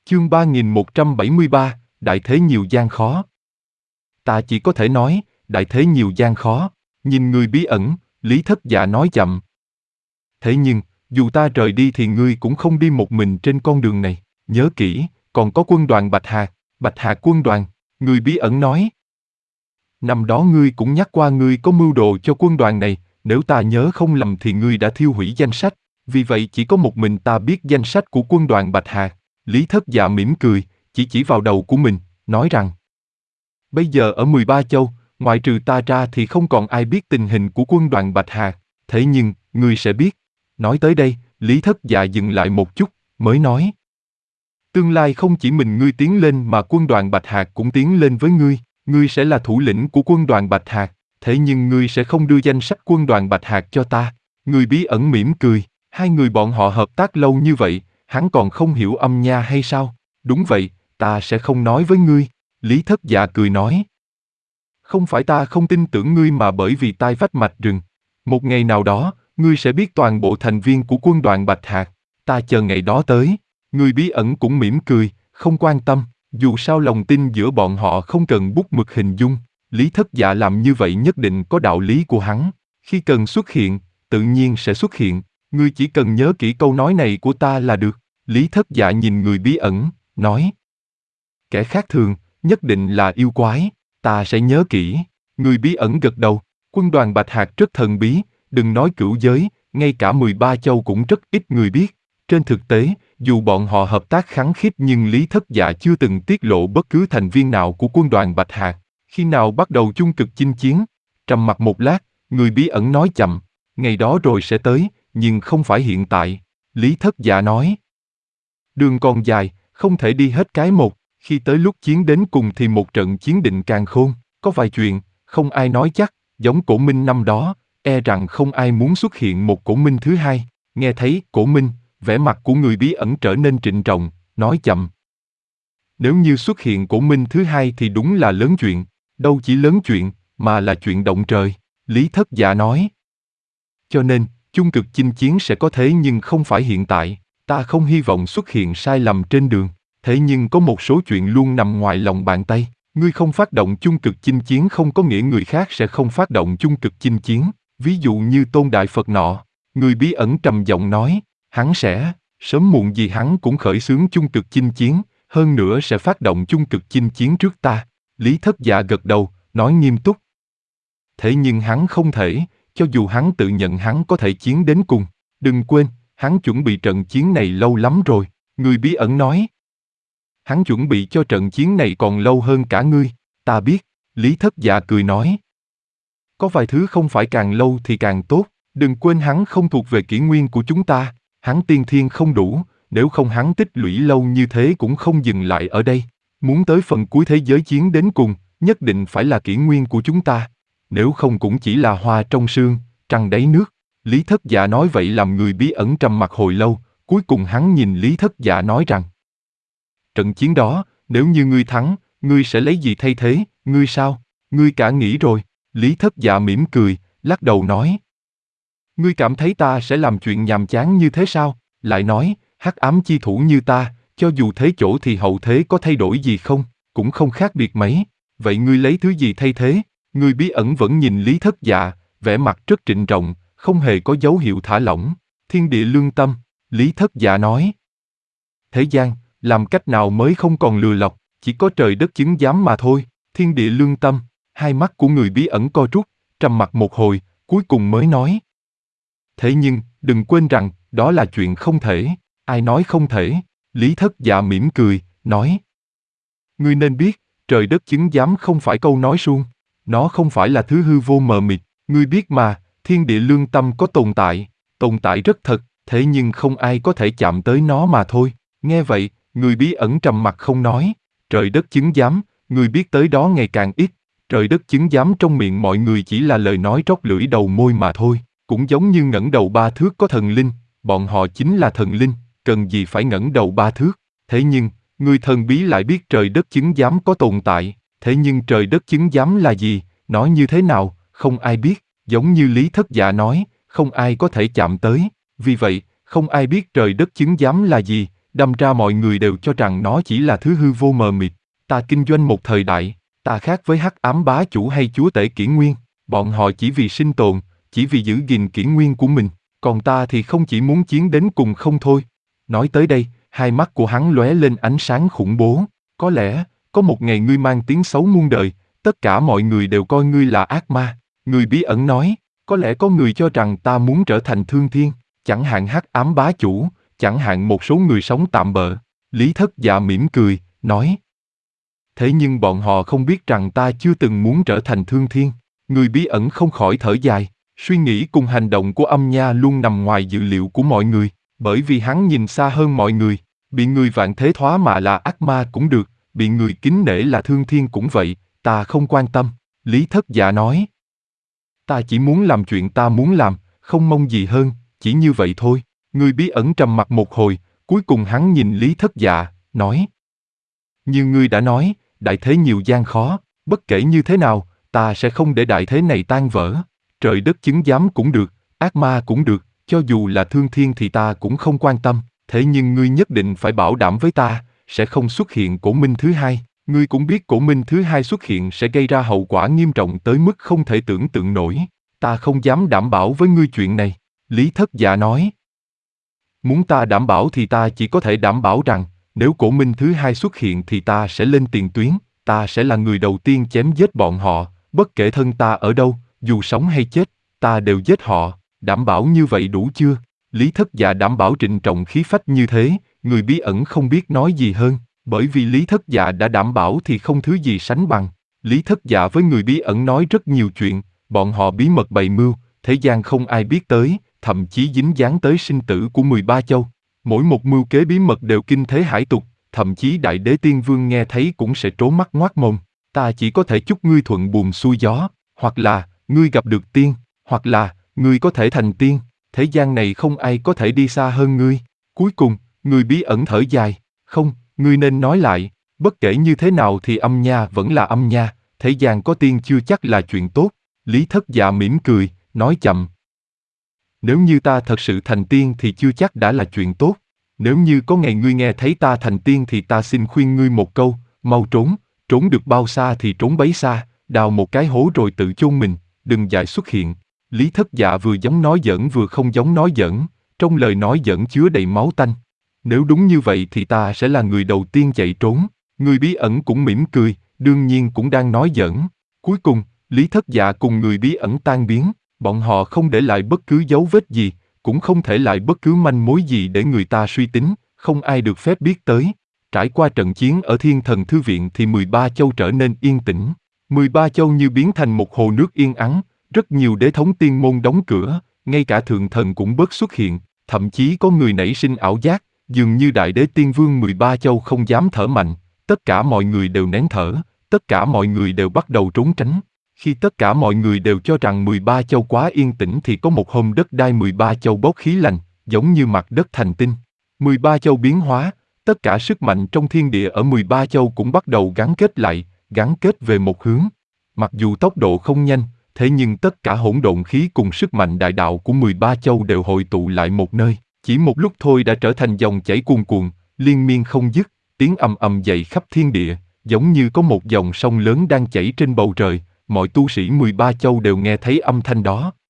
Chương 3173, Đại thế nhiều gian khó. Ta chỉ có thể nói, đại thế nhiều gian khó, nhìn người bí ẩn, Lý Thất Dạ nói chậm. Thế nhưng, dù ta rời đi thì ngươi cũng không đi một mình trên con đường này, nhớ kỹ, còn có quân đoàn Bạch Hạc quân đoàn, người bí ẩn nói. Năm đó ngươi cũng nhắc qua ngươi có mưu đồ cho quân đoàn này, nếu ta nhớ không lầm thì ngươi đã thiêu hủy danh sách, vì vậy chỉ có một mình ta biết danh sách của quân đoàn Bạch Hạc. Lý Thất Dạ mỉm cười, chỉ vào đầu của mình, nói rằng bây giờ ở 13 châu, ngoại trừ ta ra thì không còn ai biết tình hình của quân đoàn Bạch Hạc, thế nhưng, ngươi sẽ biết. Nói tới đây, Lý Thất Dạ dừng lại một chút, mới nói. Tương lai không chỉ mình ngươi tiến lên mà quân đoàn Bạch Hạc cũng tiến lên với ngươi sẽ là thủ lĩnh của quân đoàn Bạch Hạc, thế nhưng ngươi sẽ không đưa danh sách quân đoàn Bạch Hạc cho ta. Người bí ẩn mỉm cười, hai người bọn họ hợp tác lâu như vậy, hắn còn không hiểu âm nha hay sao? Đúng vậy, ta sẽ không nói với ngươi. Lý Thất Dạ cười nói. Không phải ta không tin tưởng ngươi mà bởi vì tai vách mạch rừng. Một ngày nào đó, ngươi sẽ biết toàn bộ thành viên của quân đoàn Bạch Hạc. Ta chờ ngày đó tới. Người bí ẩn cũng mỉm cười, không quan tâm. Dù sao lòng tin giữa bọn họ không cần bút mực hình dung. Lý Thất Dạ làm như vậy nhất định có đạo lý của hắn. Khi cần xuất hiện, tự nhiên sẽ xuất hiện. Ngươi chỉ cần nhớ kỹ câu nói này của ta là được. Lý Thất Dạ nhìn người bí ẩn, nói. Kẻ khác thường, nhất định là yêu quái, ta sẽ nhớ kỹ. Người bí ẩn gật đầu, quân đoàn Bạch Hạc rất thần bí, đừng nói cửu giới, ngay cả 13 châu cũng rất ít người biết. Trên thực tế, dù bọn họ hợp tác khăng khít nhưng Lý Thất Dạ chưa từng tiết lộ bất cứ thành viên nào của quân đoàn Bạch Hạc. Khi nào bắt đầu chung cực chinh chiến? Trầm mặc một lát, người bí ẩn nói chậm, ngày đó rồi sẽ tới, nhưng không phải hiện tại. Lý Thất Dạ nói. Đường còn dài, không thể đi hết cái một, khi tới lúc chiến đến cùng thì một trận chiến định càn khôn, có vài chuyện, không ai nói chắc, giống Cổ Minh năm đó, e rằng không ai muốn xuất hiện một Cổ Minh thứ hai. Nghe thấy Cổ Minh, vẻ mặt của người bí ẩn trở nên trịnh trọng, nói chậm. Nếu như xuất hiện Cổ Minh thứ hai thì đúng là lớn chuyện, đâu chỉ lớn chuyện, mà là chuyện động trời, Lý Thất Dạ nói. Cho nên, chung cực chinh chiến sẽ có thế nhưng không phải hiện tại, ta không hy vọng xuất hiện sai lầm trên đường, thế nhưng có một số chuyện luôn nằm ngoài lòng bàn tay, ngươi không phát động chung cực chinh chiến không có nghĩa người khác sẽ không phát động chung cực chinh chiến, ví dụ như Tôn Đại Phật nọ, người bí ẩn trầm giọng nói, hắn sẽ, sớm muộn gì hắn cũng khởi xướng chung cực chinh chiến, hơn nữa sẽ phát động chung cực chinh chiến trước ta. Lý Thất Dạ gật đầu, nói nghiêm túc. Thế nhưng hắn không thể, cho dù hắn tự nhận hắn có thể chiến đến cùng. Đừng quên, hắn chuẩn bị trận chiến này lâu lắm rồi, người bí ẩn nói. Hắn chuẩn bị cho trận chiến này còn lâu hơn cả ngươi, ta biết, Lý Thất Dạ cười nói. Có vài thứ không phải càng lâu thì càng tốt, đừng quên hắn không thuộc về kỷ nguyên của chúng ta, hắn tiên thiên không đủ, nếu không hắn tích lũy lâu như thế cũng không dừng lại ở đây. Muốn tới phần cuối thế giới chiến đến cùng, nhất định phải là kỷ nguyên của chúng ta, nếu không cũng chỉ là hoa trong sương, trăng đáy nước. Lý Thất Dạ nói vậy làm người bí ẩn trầm mặc hồi lâu, cuối cùng hắn nhìn Lý Thất Dạ nói rằng. Trận chiến đó, nếu như ngươi thắng, ngươi sẽ lấy gì thay thế, ngươi sao? Ngươi cả nghĩ rồi, Lý Thất Dạ mỉm cười, lắc đầu nói. Ngươi cảm thấy ta sẽ làm chuyện nhàm chán như thế sao? Lại nói, hắc ám chi thủ như ta, cho dù thế chỗ thì hậu thế có thay đổi gì không? Cũng không khác biệt mấy. Vậy ngươi lấy thứ gì thay thế? Người bí ẩn vẫn nhìn Lý Thất Dạ, vẻ mặt rất trịnh trọng, không hề có dấu hiệu thả lỏng. Thiên địa lương tâm, Lý Thất Dạ nói. Thế gian, làm cách nào mới không còn lừa lọc, chỉ có trời đất chứng giám mà thôi. Thiên địa lương tâm, hai mắt của người bí ẩn co rút, trầm mặc một hồi, cuối cùng mới nói. Thế nhưng, đừng quên rằng, đó là chuyện không thể. Ai nói không thể? Lý Thất Dạ mỉm cười, nói. Ngươi nên biết, trời đất chứng giám không phải câu nói suông. Nó không phải là thứ hư vô mờ mịt. Ngươi biết mà, thiên địa lương tâm có tồn tại rất thật, thế nhưng không ai có thể chạm tới nó mà thôi. Nghe vậy, người bí ẩn trầm mặc không nói. Trời đất chứng giám, người biết tới đó ngày càng ít. Trời đất chứng giám trong miệng mọi người chỉ là lời nói trót lưỡi đầu môi mà thôi. Cũng giống như ngẩng đầu 3 thước có thần linh, bọn họ chính là thần linh, cần gì phải ngẩng đầu 3 thước. Thế nhưng, người thần bí lại biết trời đất chứng giám có tồn tại. Thế nhưng trời đất chứng giám là gì, nói như thế nào, không ai biết. Giống như Lý Thất Dạ nói, không ai có thể chạm tới. Vì vậy, không ai biết trời đất chứng giám là gì, đâm ra mọi người đều cho rằng nó chỉ là thứ hư vô mờ mịt. Ta kinh doanh một thời đại, ta khác với hắc ám bá chủ hay chúa tể kỷ nguyên, bọn họ chỉ vì sinh tồn, chỉ vì giữ gìn kỷ nguyên của mình, còn ta thì không chỉ muốn chiến đến cùng không thôi. Nói tới đây, hai mắt của hắn lóe lên ánh sáng khủng bố. Có lẽ, có một ngày ngươi mang tiếng xấu muôn đời, tất cả mọi người đều coi ngươi là ác ma. Người bí ẩn nói, có lẽ có người cho rằng ta muốn trở thành thương thiên, chẳng hạn hắc ám bá chủ, chẳng hạn một số người sống tạm bợ. Lý Thất Dạ mỉm cười, nói. Thế nhưng bọn họ không biết rằng ta chưa từng muốn trở thành thương thiên. Người bí ẩn không khỏi thở dài, suy nghĩ cùng hành động của Âm Nha luôn nằm ngoài dự liệu của mọi người, bởi vì hắn nhìn xa hơn mọi người, bị người vạn thế thoá mạ là ác ma cũng được, bị người kính nể là thương thiên cũng vậy, ta không quan tâm. Lý Thất Dạ nói. Ta chỉ muốn làm chuyện ta muốn làm, không mong gì hơn, chỉ như vậy thôi. Người bí ẩn trầm mặc một hồi, cuối cùng hắn nhìn Lý Thất Dạ, nói. Như ngươi đã nói, đại thế nhiều gian khó, bất kể như thế nào, ta sẽ không để đại thế này tan vỡ. Trời đất chứng giám cũng được, ác ma cũng được, cho dù là thương thiên thì ta cũng không quan tâm, thế nhưng ngươi nhất định phải bảo đảm với ta, sẽ không xuất hiện cổ minh thứ hai. Ngươi cũng biết cổ minh thứ hai xuất hiện sẽ gây ra hậu quả nghiêm trọng tới mức không thể tưởng tượng nổi. Ta không dám đảm bảo với ngươi chuyện này. Lý Thất Dạ nói. Muốn ta đảm bảo thì ta chỉ có thể đảm bảo rằng, nếu cổ minh thứ hai xuất hiện thì ta sẽ lên tiền tuyến, ta sẽ là người đầu tiên chém giết bọn họ, bất kể thân ta ở đâu, dù sống hay chết, ta đều giết họ, đảm bảo như vậy đủ chưa? Lý Thất Dạ đảm bảo trịnh trọng khí phách như thế, người bí ẩn không biết nói gì hơn, bởi vì Lý Thất Dạ đã đảm bảo thì không thứ gì sánh bằng. Lý Thất Dạ với người bí ẩn nói rất nhiều chuyện, bọn họ bí mật bày mưu, thế gian không ai biết tới, thậm chí dính dáng tới sinh tử của 13 châu. Mỗi một mưu kế bí mật đều kinh thế hải tục, thậm chí Đại Đế Tiên Vương nghe thấy cũng sẽ trố mắt ngoác mồm. Ta chỉ có thể chúc ngươi thuận buồm xuôi gió, hoặc là, ngươi gặp được tiên, hoặc là, ngươi có thể thành tiên, thế gian này không ai có thể đi xa hơn ngươi. Cuối cùng, người bí ẩn thở dài, không, ngươi nên nói lại, bất kể như thế nào thì Âm Nha vẫn là Âm Nha, thế gian có tiên chưa chắc là chuyện tốt. Lý Thất Dạ mỉm cười, nói chậm. Nếu như ta thật sự thành tiên thì chưa chắc đã là chuyện tốt. Nếu như có ngày ngươi nghe thấy ta thành tiên thì ta xin khuyên ngươi một câu, mau trốn, trốn được bao xa thì trốn bấy xa, đào một cái hố rồi tự chôn mình, đừng dại xuất hiện. Lý Thất Dạ vừa giống nói giỡn vừa không giống nói giỡn, trong lời nói giỡn chứa đầy máu tanh. Nếu đúng như vậy thì ta sẽ là người đầu tiên chạy trốn. Người bí ẩn cũng mỉm cười, đương nhiên cũng đang nói giỡn. Cuối cùng, Lý Thất Dạ cùng người bí ẩn tan biến, bọn họ không để lại bất cứ dấu vết gì, cũng không thể lại bất cứ manh mối gì để người ta suy tính, không ai được phép biết tới. Trải qua trận chiến ở Thiên Thần Thư Viện thì 13 châu trở nên yên tĩnh. 13 châu như biến thành một hồ nước yên ắng, rất nhiều đế thống tiên môn đóng cửa, ngay cả thượng thần cũng bớt xuất hiện, thậm chí có người nảy sinh ảo giác, dường như Đại Đế Tiên Vương 13 châu không dám thở mạnh, tất cả mọi người đều nén thở, tất cả mọi người đều bắt đầu trốn tránh. Khi tất cả mọi người đều cho rằng 13 châu quá yên tĩnh thì có một hôm đất đai 13 châu bốc khí lạnh, giống như mặt đất thành tinh. 13 châu biến hóa, tất cả sức mạnh trong thiên địa ở 13 châu cũng bắt đầu gắn kết lại, gắn kết về một hướng. Mặc dù tốc độ không nhanh, thế nhưng tất cả hỗn độn khí cùng sức mạnh đại đạo của 13 châu đều hội tụ lại một nơi. Chỉ một lúc thôi đã trở thành dòng chảy cuồn cuộn, liên miên không dứt, tiếng ầm ầm dậy khắp thiên địa, giống như có một dòng sông lớn đang chảy trên bầu trời. Mọi tu sĩ 13 châu đều nghe thấy âm thanh đó,